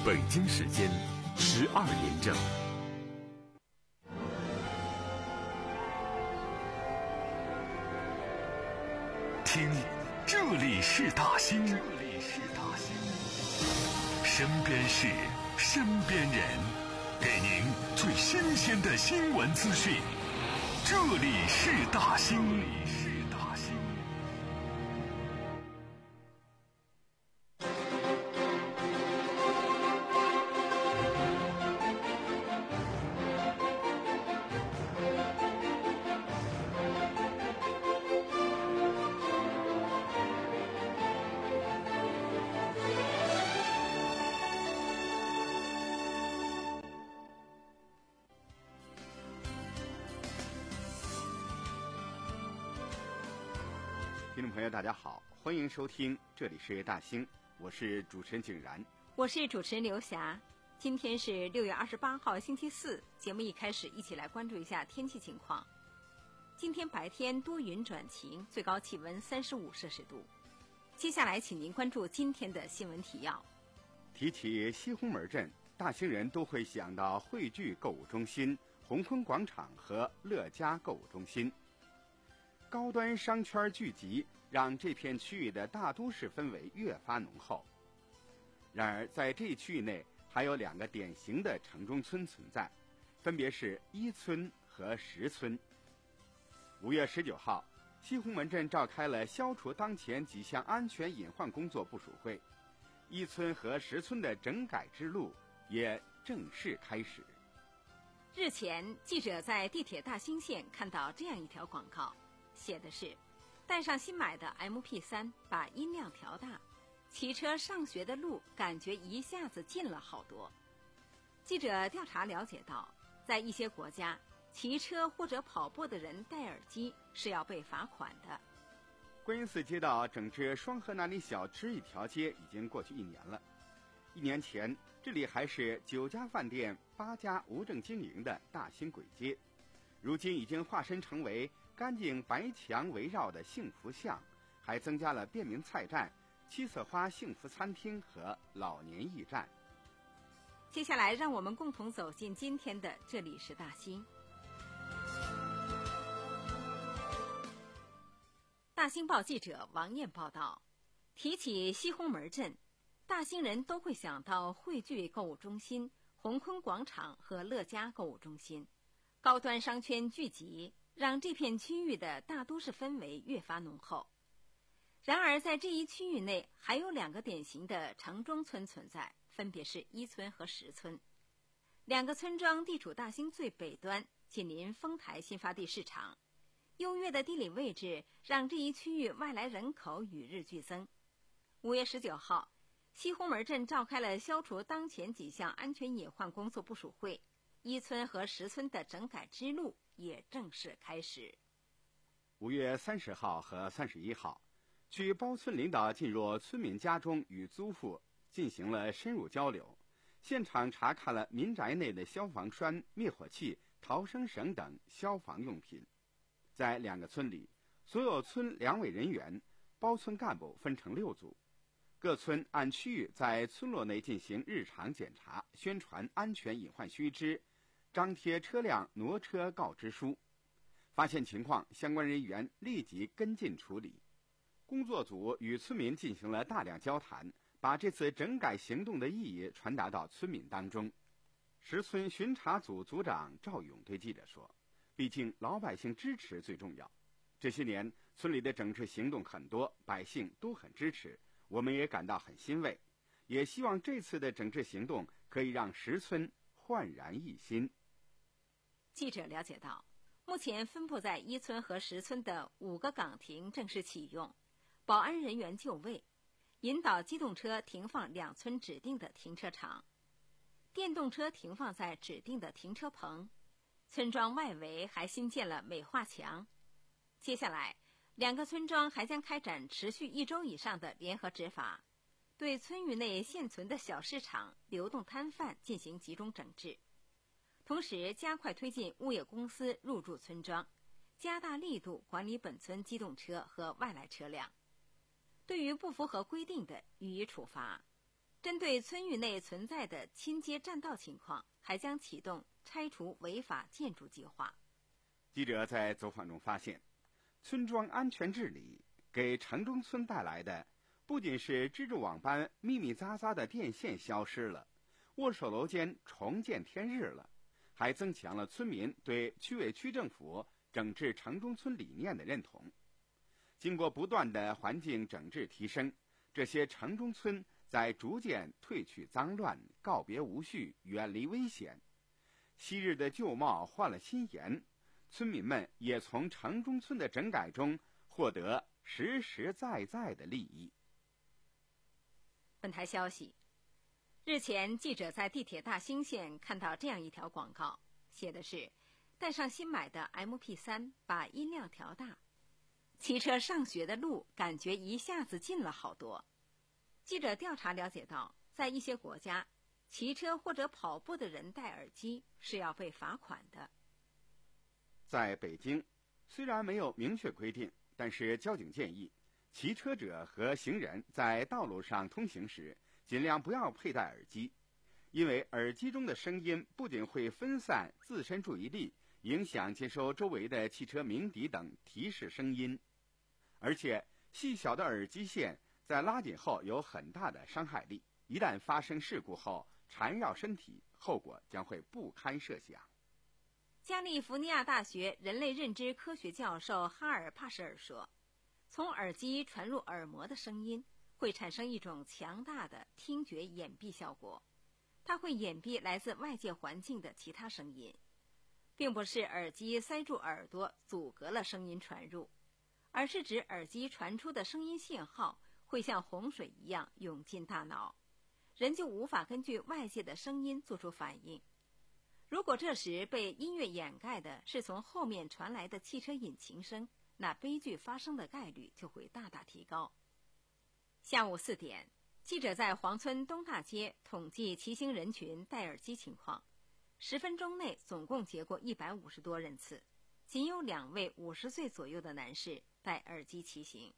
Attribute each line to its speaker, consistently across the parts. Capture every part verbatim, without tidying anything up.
Speaker 1: 北京时间十二点整。听，这里是大兴，这里是大兴，身边事，身边人，给您最新鲜的新闻资讯。这里是大兴，这里是大兴。
Speaker 2: 听众朋友大家好，欢迎收听，这里是大兴，我是主持人景然，
Speaker 3: 我是主持人刘霞。今天是六月二十八号星期四，节目一开始一起来关注一下天气情况。今天白天多云转晴，最高气温三十五摄氏度。接下来请您关注今天的新闻提要。
Speaker 2: 提起西红门镇，大兴人都会想到汇聚购物中心、红坤广场和乐嘉购物中心。高端商圈聚集，让这片区域的大都市氛围越发浓厚。然而，在这一区域内还有两个典型的城中村存在，分别是一村和十村。五月十九号，西红门镇召开了消除当前几项安全隐患工作部署会，一村和十村的整改之路也正式开始。
Speaker 3: 日前，记者在地铁大兴线看到这样一条广告，写的是带上新买的 M P 三， 把音量调大，骑车上学的路感觉一下子近了好多。记者调查了解到，在一些国家，骑车或者跑步的人戴耳机是要被罚款的。
Speaker 2: 观音寺街道整治双河那里小吃一条街已经过去一年了。一年前，这里还是九家饭店、八家无证经营的大兴簋街，如今已经化身成为干净白墙围绕的幸福巷，还增加了便民菜站、七色花幸福餐厅和老年驿站。
Speaker 3: 接下来让我们共同走进今天的这里是大兴。大兴报记者王艳报道，提起西红门镇，大兴人都会想到汇聚购物中心、红坤广场和乐嘉购物中心，高端商圈聚集，让这片区域的大都市氛围越发浓厚。然而在这一区域内还有两个典型的城中村存在，分别是一村和十村。两个村庄地处大兴最北端，紧邻丰台新发地市场，优越的地理位置让这一区域外来人口与日俱增。五月十九号，西红门镇召开了消除当前几项安全隐患工作部署会，一村和十村的整改之路也正式开始。
Speaker 2: 五月三十号和三十一号，据包村领导进入村民家中与租户进行了深入交流，现场查看了民宅内的消防栓、灭火器、逃生绳等消防用品。在两个村里，所有村两委人员、包村干部分成六组，各村按区域在村落内进行日常检查，宣传安全隐患须知，张贴车辆挪车告知书。发现情况，相关人员立即跟进处理。工作组与村民进行了大量交谈，把这次整改行动的意义传达到村民当中。十村巡查组组长赵勇对记者说，毕竟老百姓支持最重要。这些年村里的整治行动很多，百姓都很支持，我们也感到很欣慰，也希望这次的整治行动可以让十村焕然一新。
Speaker 3: 记者了解到，目前分布在一村和十村的五个岗亭正式启用，保安人员就位，引导机动车停放两村指定的停车场，电动车停放在指定的停车棚，村庄外围还新建了美化墙。接下来，两个村庄还将开展持续一周以上的联合执法，对村域内现存的小市场、流动摊贩进行集中整治，同时加快推进物业公司入驻村庄，加大力度管理本村机动车和外来车辆。对于不符合规定的，予以处罚。 针对村域内存在的亲街占道情况，还将启动拆除违法建筑计划。
Speaker 2: 记者在走访中发现，村庄安全治理给城中村带来的不仅是蜘蛛网般密密匝匝的电线消失了，握手楼间重见天日了，还增强了村民对区委区政府整治城中村理念的认同。经过不断的环境整治提升，这些城中村在逐渐褪去脏乱，告别无序，远离危险。昔日的旧貌换了新颜，村民们也从城中村的整改中获得实实在在的利益。
Speaker 3: 本台消息，日前记者在地铁大兴线看到这样一条广告，写的是带上新买的 M P 三， 把音量调大，骑车上学的路感觉一下子近了好多。记者调查了解到，在一些国家，骑车或者跑步的人戴耳机是要被罚款的。
Speaker 2: 在北京，虽然没有明确规定，但是交警建议骑车者和行人在道路上通行时尽量不要佩戴耳机，因为耳机中的声音不仅会分散自身注意力，影响接收周围的汽车鸣笛等提示声音，而且细小的耳机线在拉紧后有很大的伤害力，一旦发生事故后缠绕身体，后果将会不堪设想。
Speaker 3: 加利福尼亚大学人类认知科学教授哈尔帕什尔说，从耳机传入耳膜的声音会产生一种强大的听觉掩蔽效果，它会掩蔽来自外界环境的其他声音，并不是耳机塞住耳朵阻隔了声音传入，而是指耳机传出的声音信号会像洪水一样涌进大脑，人就无法根据外界的声音做出反应。如果这时被音乐掩盖的是从后面传来的汽车引擎声，那悲剧发生的概率就会大大提高。下午四点，记者在黄村东大街统计骑行人群戴耳机情况，十分钟内总共截过一百五十多人次，仅有两位五十岁左右的男士戴耳机骑行。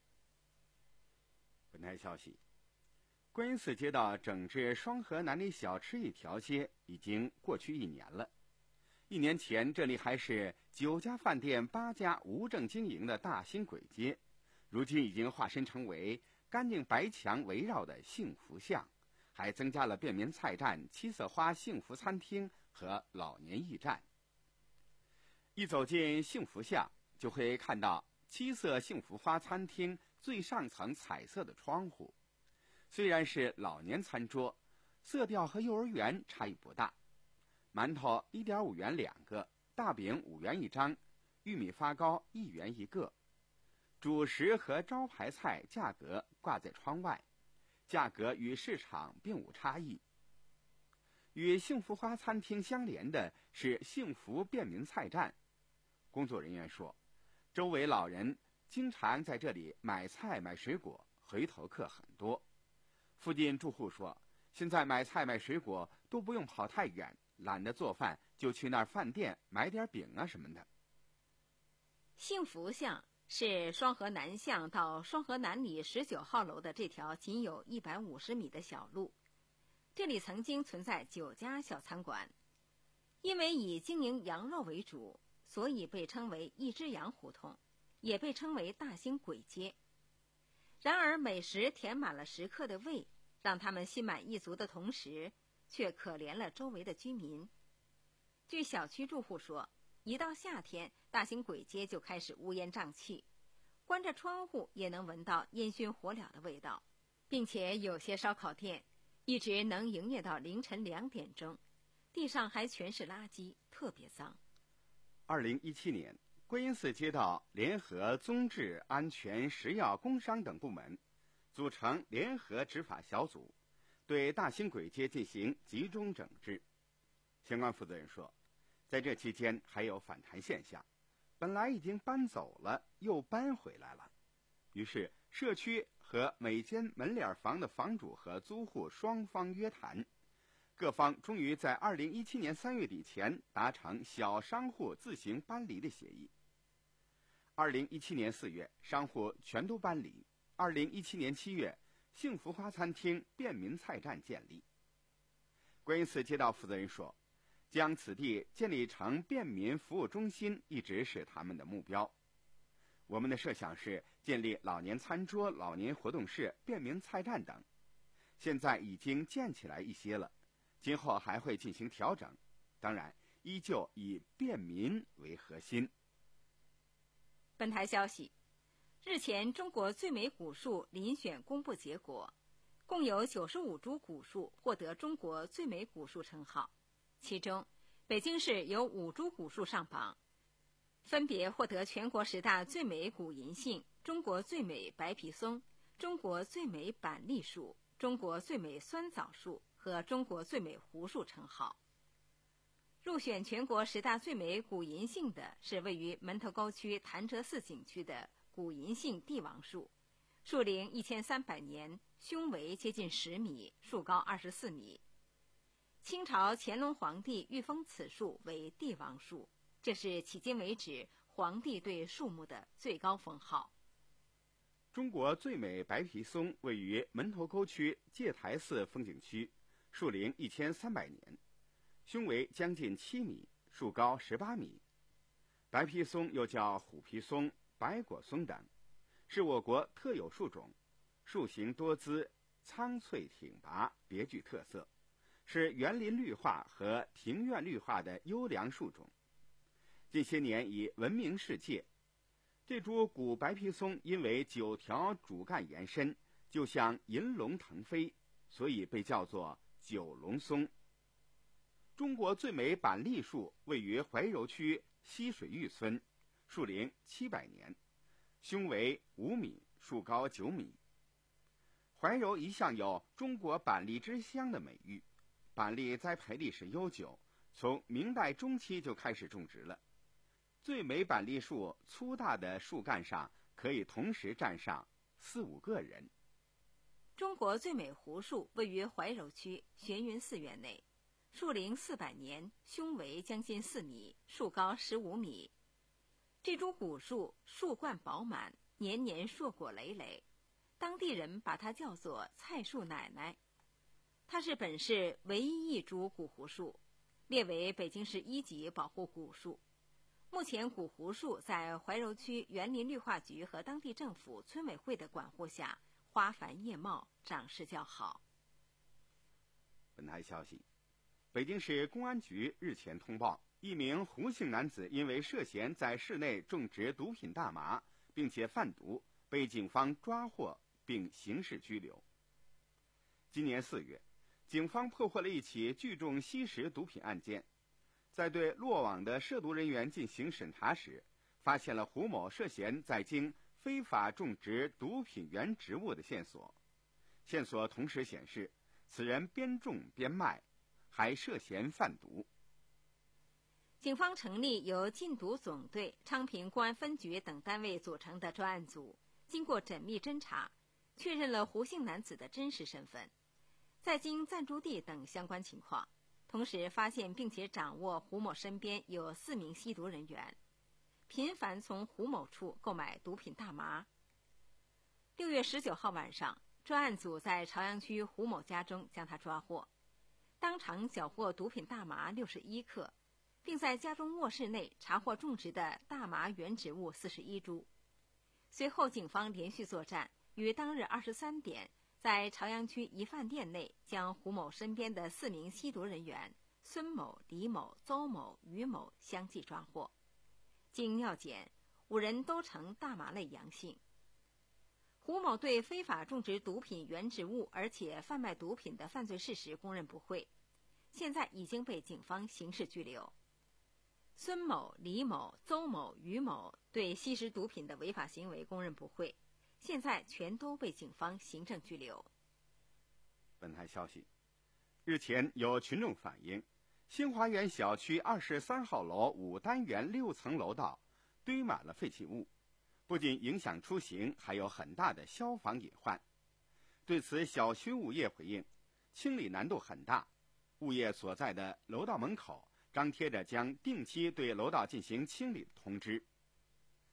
Speaker 2: 本台消息，观音寺街道整治双河南里小吃一条街已经过去一年了。一年前，这里还是九家饭店八家无证经营的大兴簋街，如今已经化身成为干净白墙围绕的幸福巷，还增加了便民菜站、七色花幸福餐厅和老年驿站。一走进幸福巷，就会看到七色幸福花餐厅最上层彩色的窗户。虽然是老年餐桌，色调和幼儿园差异不大。馒头一点五元两个，大饼五元一张，玉米发糕一元一个。主食和招牌菜价格挂在窗外，价格与市场并无差异。与幸福花餐厅相连的是幸福便民菜站。工作人员说，周围老人经常在这里买菜买水果，回头客很多。附近住户说，现在买菜买水果都不用跑太远，懒得做饭，就去那儿饭店买点饼啊什么的。
Speaker 3: 幸福巷是双河南巷到双河南里十九号楼的这条仅有一百五十米的小路，这里曾经存在九家小餐馆，因为以经营羊肉为主，所以被称为一只羊胡同，也被称为大兴簋街。然而美食填满了食客的胃，让他们心满意足的同时，却可怜了周围的居民。据小区住户说，一到夏天，大兴簋街就开始乌烟瘴气，关着窗户也能闻到烟熏火燎的味道，并且有些烧烤店一直能营业到凌晨两点钟，地上还全是垃圾，特别脏。
Speaker 2: 二零一七年，观音寺街道联合宗治、安全、食药、工商等部门组成联合执法小组，对大兴簋街进行集中整治。相关负责人说，在这期间还有反弹现象，本来已经搬走了，又搬回来了。于是社区和每间门脸房的房主和租户双方约谈，各方终于在二零一七年三月底前达成小商户自行搬离的协议。二零一七年四月，商户全都搬离。二零一七年七月， 幸福花餐厅便民菜站建立。观音寺街道负责人说，将此地建立成便民服务中心一直是他们的目标。我们的设想是建立老年餐桌、老年活动室、便民菜站等，现在已经建起来一些了，今后还会进行调整，当然依旧以便民为核心。
Speaker 3: 本台消息，日前中国最美古树遴选公布结果，共有九十五株古树获得中国最美古树称号，其中北京市有五株古树上榜，分别获得全国十大最美古银杏、中国最美白皮松、中国最美板栗树、中国最美酸枣树和中国最美槲树称号。入选全国十大最美古银杏的是位于门头沟区潭柘寺景区的古银杏帝王树，树龄一千三百年，胸围接近十米，树高二十四米。清朝乾隆皇帝御封此树为帝王树，这是迄今为止皇帝对树木的最高封号。
Speaker 2: 中国最美白皮松位于门头沟区戒台寺风景区，树龄一千三百年，胸围将近七米，树高十八米。白皮松又叫虎皮松、白果松等，是我国特有树种，树形多姿，苍翠挺拔，别具特色，是园林绿化和庭院绿化的优良树种，近些年已闻名世界。这株古白皮松因为九条主干延伸，就像银龙腾飞，所以被叫做九龙松。中国最美板栗树位于怀柔区西水峪村，树龄七百年，胸围五米，树高九米。怀柔一向有中国板栗之乡的美誉，板栗栽培历史悠久，从明代中期就开始种植了。最美板栗树粗大的树干上可以同时站上四五个人。
Speaker 3: 中国最美槲树位于怀柔区玄云寺院内，树龄四百年，胸围将近四米，树高十五米。这株古树树冠饱满，年年硕果累累，当地人把它叫做菜树奶奶。它是本市唯一一株古槲树，列为北京市一级保护古树。目前古槲树在怀柔区园林绿化局和当地政府村委会的管护下，花繁叶茂，长势较好。
Speaker 2: 本台消息，北京市公安局日前通报，一名胡姓男子因为涉嫌在市内种植毒品大麻，并且贩毒，被警方抓获并刑事拘留。今年四月，警方破获了一起聚众吸食毒品案件，在对落网的涉毒人员进行审查时，发现了胡某涉嫌在京非法种植毒品原植物的线索。线索同时显示，此人边种边卖，还涉嫌贩毒。
Speaker 3: 警方成立由禁毒总队、昌平公安分局等单位组成的专案组，经过缜密侦查，确认了胡姓男子的真实身份、在京暂住地等相关情况，同时发现并且掌握胡某身边有四名吸毒人员，频繁从胡某处购买毒品大麻。六月十九号晚上，专案组在朝阳区胡某家中将他抓获，当场缴获毒品大麻六十一克，并在家中卧室内查获种植的大麻原植物四十一株。随后，警方连续作战，于当日二十三点，在朝阳区一饭店内将胡某身边的四名吸毒人员孙某、李某、邹某、于某相继抓获。经尿检，五人都呈大麻类阳性。胡某对非法种植毒品原植物而且贩卖毒品的犯罪事实供认不讳，现在已经被警方刑事拘留。孙某、李某、邹某、于某对吸食毒品的违法行为供认不讳，现在全都被警方行政拘留。
Speaker 2: 本台消息，日前有群众反映，新华园小区二十三号楼五单元六层楼道堆满了废弃物，不仅影响出行，还有很大的消防隐患。对此，小区物业回应，清理难度很大，物业所在的楼道门口张贴着将定期对楼道进行清理的通知。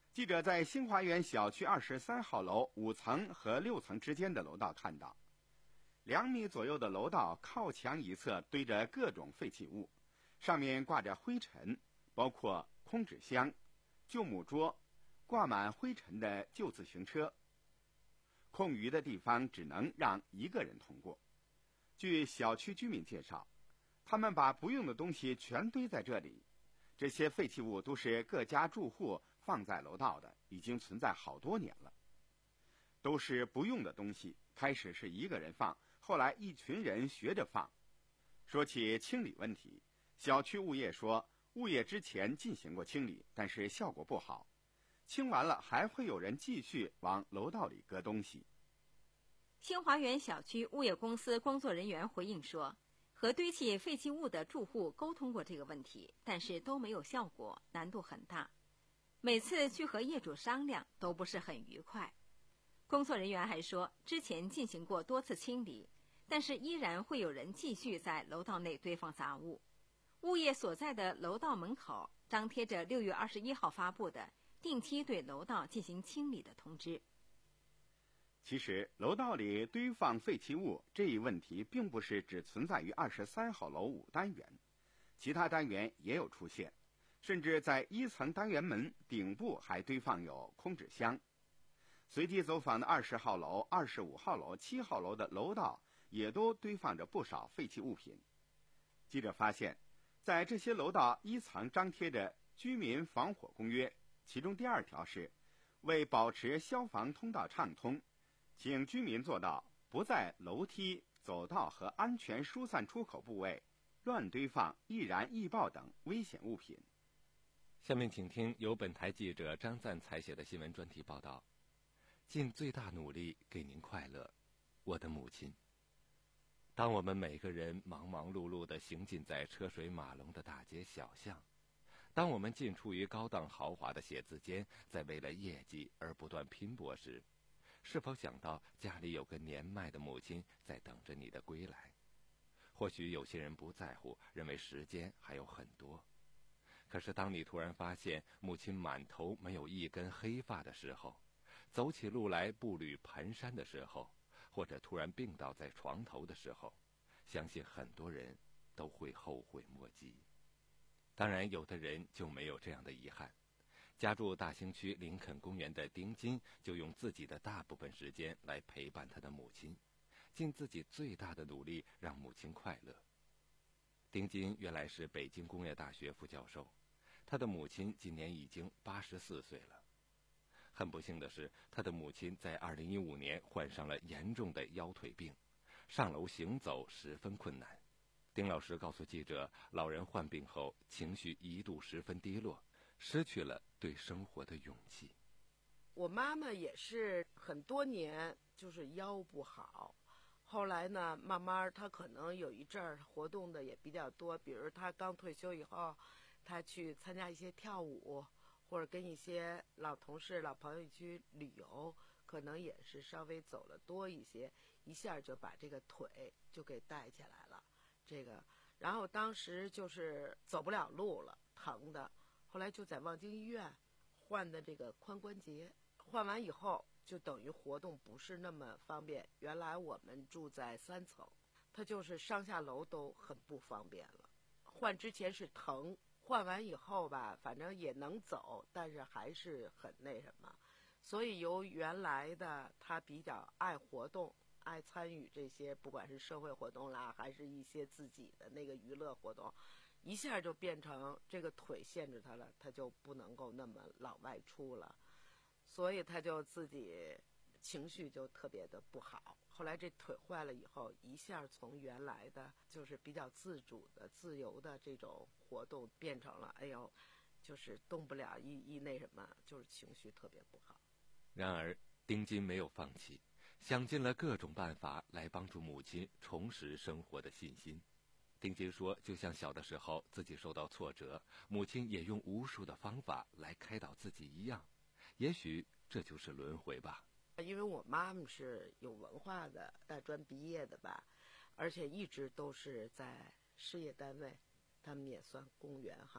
Speaker 2: 记者在新华园小区二十三号楼五层和六层之间的楼道看到，两米左右的楼道靠墙一侧堆着各种废弃物，上面挂着灰尘，包括空纸箱、旧木桌、挂满灰尘的旧自行车。空余的地方只能让一个人通过。据小区居民介绍，他们把不用的东西全堆在这里。这些废弃物都是各家住户放在楼道的，已经存在好多年了。都是不用的东西，开始是一个人放，后来一群人学着放。说起清理问题，小区物业说，物业之前进行过清理，但是效果不好。清完了还会有人继续往楼道里搁东西。
Speaker 3: 新华园小区物业公司工作人员回应说，和堆砌废弃物的住户沟通过这个问题，但是都没有效果，难度很大。每次去和业主商量都不是很愉快。工作人员还说，之前进行过多次清理，但是依然会有人继续在楼道内堆放杂物。物业所在的楼道门口张贴着六月二十一号发布的定期对楼道进行清理的通知。
Speaker 2: 其实楼道里堆放废弃物这一问题并不是只存在于二十三号楼五单元，其他单元也有出现，甚至在一层单元门顶部还堆放有空纸箱。随机走访的二十号楼、二十五号楼、七号楼的楼道也都堆放着不少废弃物品。记者发现，在这些楼道一层张贴着居民防火公约，其中第二条是为保持消防通道畅通，请居民做到不在楼梯、走道和安全疏散出口部位乱堆放易燃易爆等危险物品。
Speaker 4: 下面请听由本台记者张赞采写的新闻专题报道，尽最大努力给您快乐，我的母亲。当我们每个人忙忙碌碌地行进在车水马龙的大街小巷，当我们进出于高档豪华的写字间，在为了业绩而不断拼搏时，是否想到家里有个年迈的母亲在等着你的归来？或许有些人不在乎，认为时间还有很多。可是当你突然发现母亲满头没有一根黑发的时候，走起路来步履蹒跚的时候，或者突然病倒在床头的时候，相信很多人都会后悔莫及。当然有的人就没有这样的遗憾。家住大兴区林肯公园的丁金就用自己的大部分时间来陪伴他的母亲，尽自己最大的努力让母亲快乐。丁金原来是北京工业大学副教授，他的母亲今年已经八十四岁了。很不幸的是，他的母亲在二零一五年患上了严重的腰腿病，上楼行走十分困难。丁老师告诉记者，老人患病后情绪一度十分低落，失去了对生活的勇气。
Speaker 5: 我妈妈也是很多年就是腰不好，后来呢慢慢她可能有一阵儿活动的也比较多，比如她刚退休以后，她去参加一些跳舞，或者跟一些老同事老朋友去旅游，可能也是稍微走了多一些，一下就把这个腿就给带起来了。这个然后当时就是走不了路了，疼的，后来就在望京医院换的这个髋关节，换完以后就等于活动不是那么方便。原来我们住在三层，他就是上下楼都很不方便了。换之前是疼，换完以后吧，反正也能走，但是还是很那什么。所以由原来的他比较爱活动，爱参与这些不管是社会活动啦，还是一些自己的那个娱乐活动，一下就变成这个腿限制他了，他就不能够那么老外出了，所以他就自己情绪就特别的不好。后来这腿坏了以后，一下从原来的就是比较自主的自由的这种活动变成了哎呦就是动不了一一那什么，就是情绪特别不好。
Speaker 4: 然而丁金没有放弃，想尽了各种办法来帮助母亲重拾生活的信心。丁金说，就像小的时候自己受到挫折，母亲也用无数的方法来开导自己一样，也许这就是轮回吧。
Speaker 5: 因为我妈妈是有文化的，大专毕业的吧，而且一直都是在事业单位，他们也算公务员哈，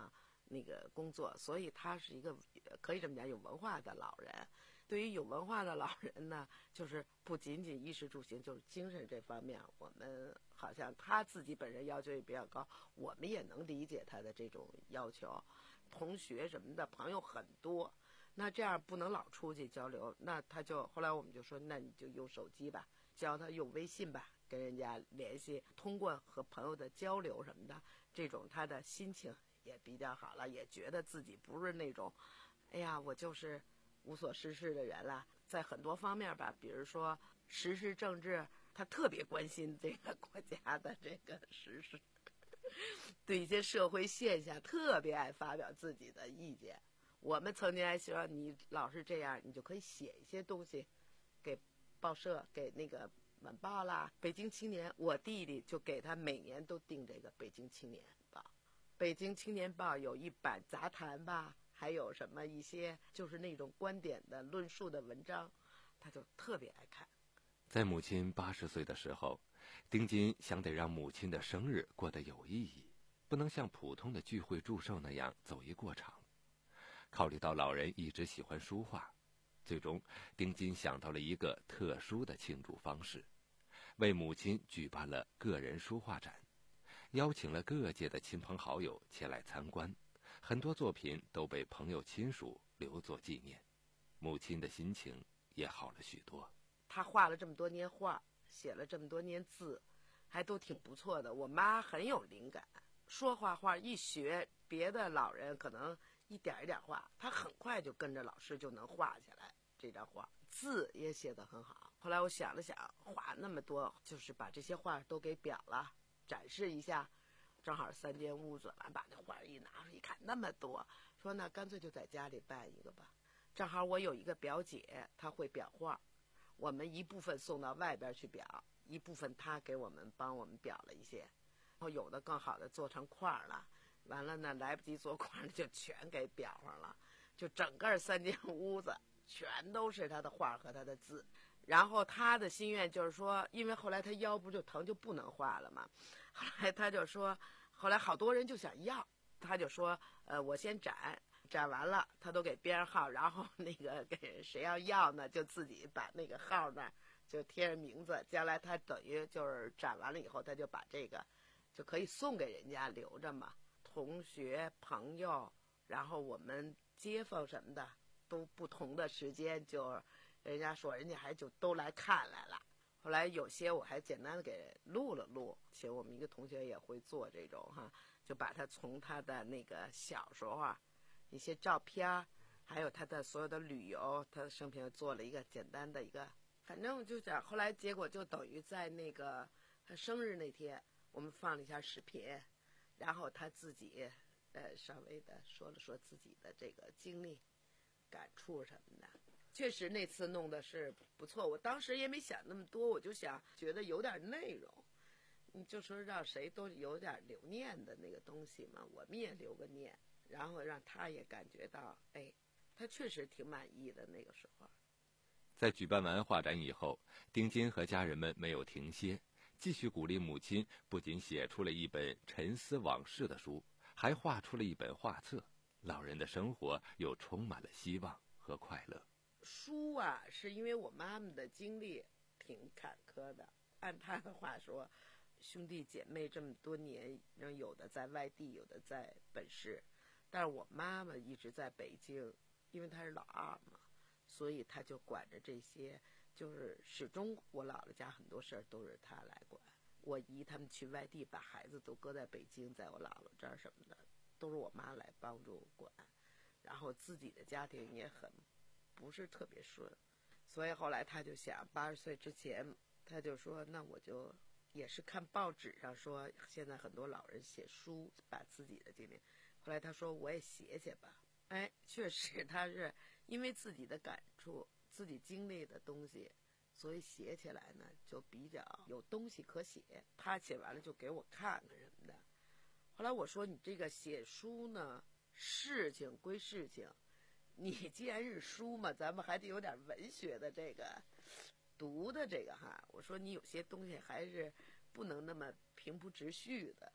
Speaker 5: 那个工作，所以他是一个可以这么讲有文化的老人。对于有文化的老人呢，就是不仅仅衣食住行，就是精神这方面，我们好像他自己本身要求也比较高，我们也能理解他的这种要求。同学什么的朋友很多，那这样不能老出去交流，那他就后来我们就说，那你就用手机吧，教他用微信吧，跟人家联系，通过和朋友的交流什么的，这种他的心情也比较好了，也觉得自己不是那种，哎呀，我就是无所事事的人了。在很多方面吧，比如说时事政治，他特别关心这个国家的这个时事，对一些社会现象特别爱发表自己的意见。我们曾经还说，你老是这样，你就可以写一些东西给报社，给那个晚报啦，北京青年。我弟弟就给他每年都订这个北京青年报。北京青年报有一版杂谈吧，还有什么一些就是那种观点的论述的文章，他就特别爱看。
Speaker 4: 在母亲八十岁的时候，丁金想得让母亲的生日过得有意义，不能像普通的聚会祝寿那样走一过场。考虑到老人一直喜欢书画，最终丁金想到了一个特殊的庆祝方式，为母亲举办了个人书画展，邀请了各界的亲朋好友前来参观，很多作品都被朋友亲属留作纪念，母亲的心情也好了许多。
Speaker 5: 他画了这么多年画，写了这么多年字，还都挺不错的。我妈很有灵感，说画画一学，别的老人可能一点一点画，他很快就跟着老师就能画下来这张画，字也写得很好。后来我想了想，画那么多，就是把这些画都给裱了，展示一下，正好三间屋子，完把这画一拿出一看，那么多，说那干脆就在家里办一个吧。正好我有一个表姐，她会裱画，我们一部分送到外边去裱，一部分她给我们帮我们裱了一些，然后有的更好的做成框了，完了呢来不及做框就全给裱上了，就整个三间屋子全都是她的画和她的字。然后她的心愿就是说，因为后来她腰不就疼就不能画了嘛，后来她就说，后来好多人就想要，她就说呃我先展展完了，他都给编上号，然后那个给谁要要呢，就自己把那个号那儿就贴上名字。将来他等于就是展完了以后，他就把这个就可以送给人家留着嘛。同学、朋友，然后我们街坊什么的，都不同的时间，就人家说人家还就都来看来了。后来有些我还简单的给录了录，其实我们一个同学也会做这种哈，就把他从他的那个小时候啊。一些照片，还有他的所有的旅游，他的生平做了一个简单的一个，反正就讲后来结果就等于在那个他生日那天，我们放了一下视频，然后他自己呃稍微的说了说自己的这个经历、感触什么的。确实那次弄的是不错，我当时也没想那么多，我就想觉得有点内容，你就说让谁都有点留念的那个东西嘛，我们也留个念。然后让他也感觉到，哎，他确实挺满意的那个时候。
Speaker 4: 在举办完画展以后，丁金和家人们没有停歇，继续鼓励母亲，不仅写出了一本沉思往事的书，还画出了一本画册。老人的生活又充满了希望和快乐。
Speaker 5: 书啊，是因为我妈妈的经历挺坎坷的，按她的话说，兄弟姐妹这么多年，有的在外地，有的在本市。但是我妈妈一直在北京，因为她是老二嘛，所以她就管着这些，就是始终我姥姥家很多事儿都是她来管。我姨他们去外地把孩子都搁在北京，在我姥姥这儿什么的，都是我妈来帮助管。然后自己的家庭也很不是特别顺，所以后来她就想，八十岁之前，她就说，那我就也是看报纸上说，现在很多老人写书，把自己的经历。后来他说我也写写吧，哎，确实他是因为自己的感触、自己经历的东西，所以写起来呢就比较有东西可写。他写完了就给我看看什么的。后来我说你这个写书呢，事情归事情，你既然是书嘛，咱们还得有点文学的这个读的这个哈。我说你有些东西还是不能那么平铺直叙的哈。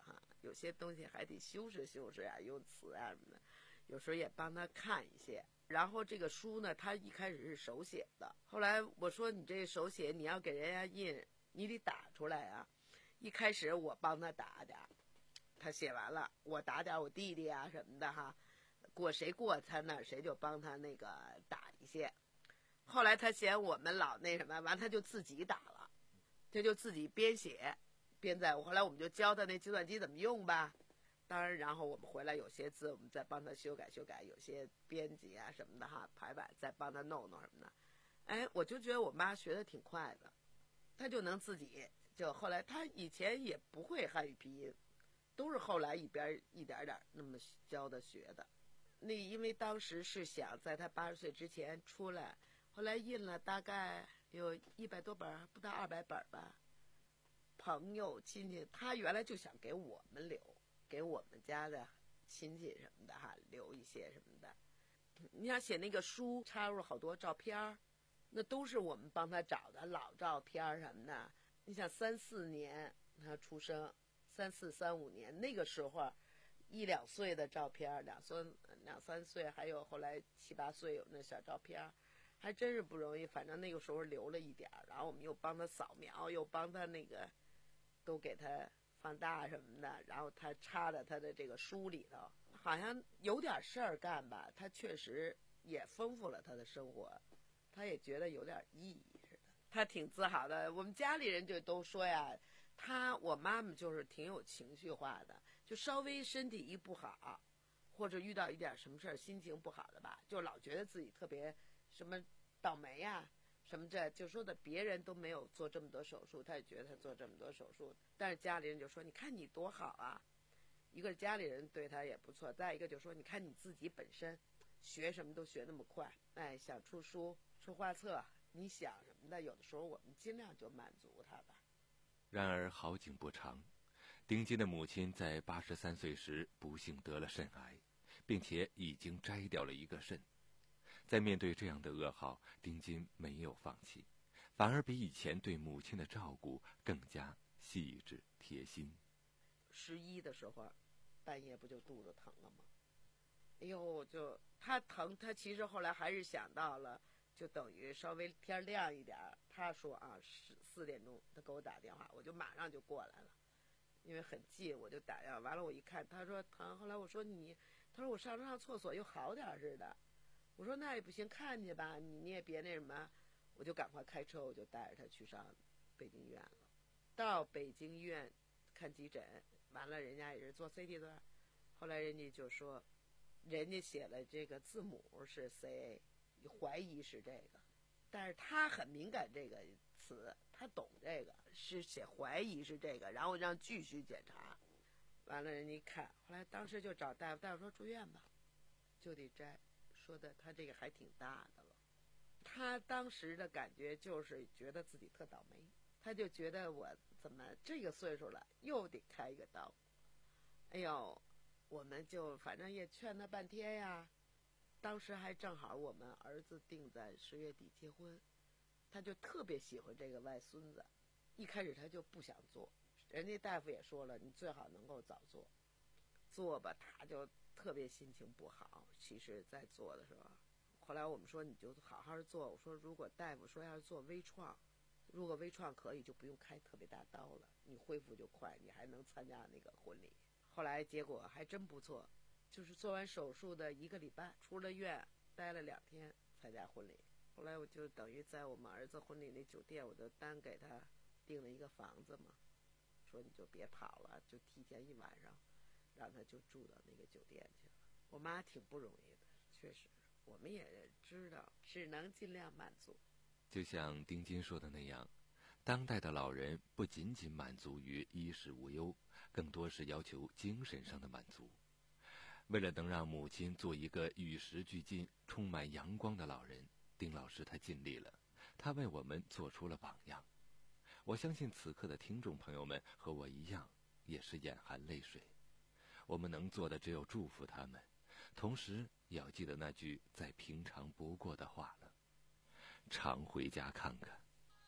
Speaker 5: 有些东西还得修饰修饰啊，用词啊什么的，有时候也帮他看一些。然后这个书呢，他一开始是手写的，后来我说你这手写你要给人家印，你得打出来啊。一开始我帮他打点，他写完了，我打点我弟弟啊什么的哈，过谁过他那谁就帮他那个打一些。后来他嫌我们老那什么，完他就自己打了，他就自己编写编在。后来我们就教他那计算机怎么用吧。当然，然后我们回来有些字我们再帮他修改修改，有些编辑啊什么的哈，排版再帮他弄弄什么的。哎，我就觉得我妈学的挺快的，她就能自己就后来她以前也不会汉语拼音，都是后来一边一点点那么教的学的。那因为当时是想在她八十岁之前出来，后来印了大概有一百多本，不到二百本吧。朋友亲戚，她原来就想给我们留。给我们家的亲戚什么的哈，留一些什么的。你想写那个书，插入好多照片，那都是我们帮他找的老照片什么的。你想三四年他出生，三四三五年那个时候，一两岁的照片，两三两三岁，还有后来七八岁有那小照片，还真是不容易。反正那个时候留了一点，然后我们又帮他扫描，又帮他那个都给他放大什么的，然后他插在他的这个书里头，好像有点事儿干吧，他确实也丰富了他的生活，他也觉得有点意义似的，他挺自豪的。我们家里人就都说呀，他我妈妈就是挺有情绪化的，就稍微身体一不好，或者遇到一点什么事儿，心情不好的吧，就老觉得自己特别什么倒霉呀、什么这就说的别人都没有做这么多手术，他也觉得他做这么多手术，但是家里人就说你看你多好啊，一个是家里人对他也不错，再一个就说你看你自己本身学什么都学那么快，哎，想出书出画册，你想什么的，有的时候我们尽量就满足他吧。
Speaker 4: 然而好景不长，丁金的母亲在八十三岁时不幸得了肾癌，并且已经摘掉了一个肾。在面对这样的噩耗，丁金没有放弃，反而比以前对母亲的照顾更加细致贴心。
Speaker 5: 十一的时候，半夜不就肚子疼了吗？哎呦，就他疼，他其实后来还是想到了，就等于稍微天亮一点，他说啊，十四点钟他给我打电话，我就马上就过来了，因为很近，我就打电话。完了我一看，他说疼，后来我说你，他说我上上厕所又好点似的。我说那也不行，看去吧，你你也别那什么，我就赶快开车，我就带着他去上北京医院了。到北京医院看急诊，完了人家也是做 C T 的，后来人家就说，人家写了这个字母是 C A， 怀疑是这个，但是他很敏感这个词，他懂这个，是写怀疑是这个，然后让继续检查。完了人家一看，后来当时就找大夫，大夫说住院吧，就得摘。说的他这个还挺大的了，他当时的感觉就是觉得自己特倒霉，他就觉得我怎么这个岁数了又得开一个刀。哎呦，我们就反正也劝他半天呀。当时还正好我们儿子定在十月底结婚，他就特别喜欢这个外孙子，一开始他就不想做，人家大夫也说了，你最好能够早做，做吧，他就特别心情不好。其实在做的时候，后来我们说你就好好做，我说如果大夫说要是做微创，如果微创可以就不用开特别大刀了，你恢复就快，你还能参加那个婚礼。后来结果还真不错，就是做完手术的一个礼拜出了院，待了两天参加婚礼。后来我就等于在我们儿子婚礼那酒店，我就单给他订了一个房子嘛，说你就别跑了，就提前一晚上让他就住到那个酒店去了。我妈挺不容易的，确实我们也知道只能尽量满足。
Speaker 4: 就像丁金说的那样，当代的老人不仅仅满足于衣食无忧，更多是要求精神上的满足。为了能让母亲做一个与时俱进、充满阳光的老人，丁老师他尽力了，他为我们做出了榜样。我相信此刻的听众朋友们和我一样，也是眼含泪水。我们能做的只有祝福他们，同时也要记得那句再平常不过的话了：常回家看看。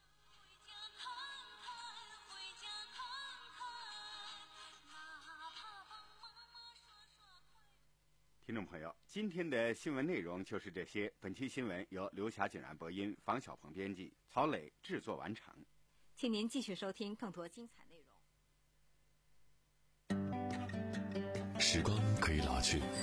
Speaker 6: 回家看看，回家看看，哪怕
Speaker 2: 听众朋友，今天的新闻内容就是这些。本期新闻由刘霞景然播音，房小鹏编辑，曹磊制作完成。
Speaker 3: 请您继续收听更多精彩内容。
Speaker 1: 时光可以老去，